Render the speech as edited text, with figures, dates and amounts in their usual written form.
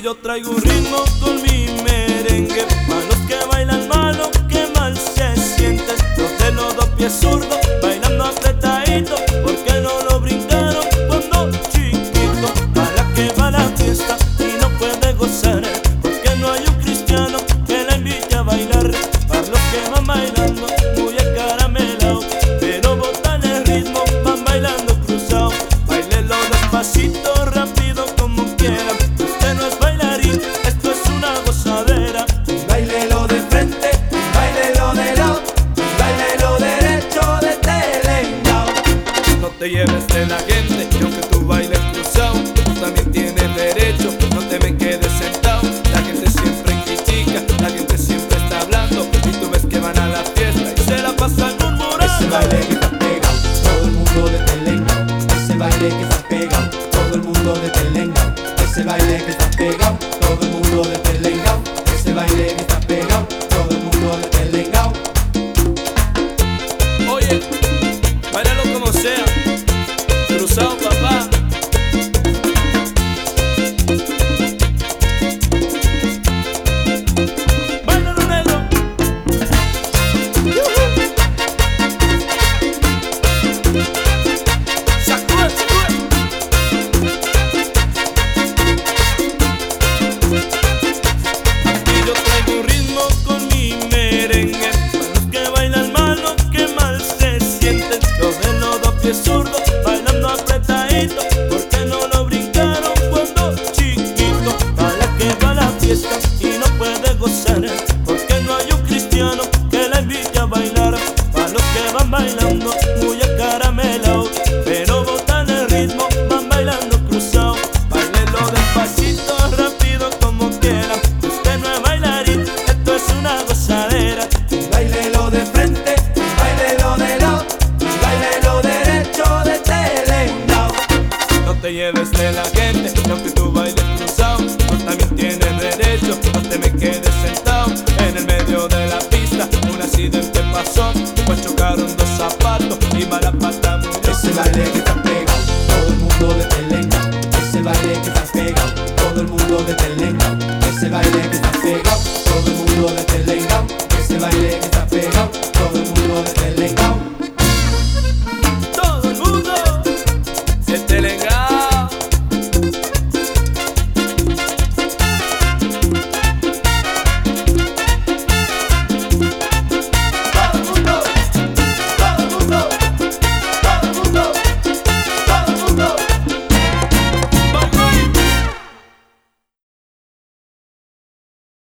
yo traigo un ritmo con mi merengue. Malos que bailan malo, que mal se sienten. Los de los dos pies zurdos, bailando apretadito, porque no lo brincaron cuando chiquito. Para que va la fiesta y no puede gozar, porque no hay un cristiano que la invite a bailar. Para los que van bailando muy acaramelado, pero botan el ritmo, van bailando cruzado. Bailelo despacito, rápido, como quieran. Usted no es bailarín, esto es una gozadera. Bailelo de frente, bailelo de lado, bailelo derecho de telengao. No te lleves de la gente, y aunque tú bailes cruzado, tú también tienes derecho, no te me quedes sentado. La gente siempre critica, la gente siempre está hablando, y tú ves que van a la fiesta y se la pasan murmurando. Ese baile que está pegado, todo el mundo de telengao. Ese baile que está pegado, todo el mundo de telengao. Ese baile que está pegado, todo el mundo de telengao. Ese baile que está pegado, todo el mundo de telengao. Oye, bailalo como sea, cruzado, papá. Bailalo, negro. Sacude, sacude. Aquí yo traigo un ritmo con mi merengue. Para los que bailan malo, que mal se sienten. Los de los dos pies zurdos, bailando apretadito, porque no lo brincaron cuando chiquito. Para que va la fiesta y no puede gozar, porque no hay un cristiano que la invite a bailar. Para los que van bailando muy acaramelado, pero botan el ritmo, van bailando cruzado. Bailelo despacito, rápido, como quieran. Usted no es bailarín, esto es una gozadera. Bailelo de frente, bailelo de lado, bailelo derecho de telengao. No te lleves de la gente, y aunque tú bailes cruzado, tú también tienes derecho, no te me quedes sentado. En el medio de la pista un accidente pasó, pues chocaron dos zapatos y mala pata murió. Ese baile que está pegado, todo el mundo de telengao. Ese baile que está pegado, todo el mundo de telengao. Ese baile que está pegado.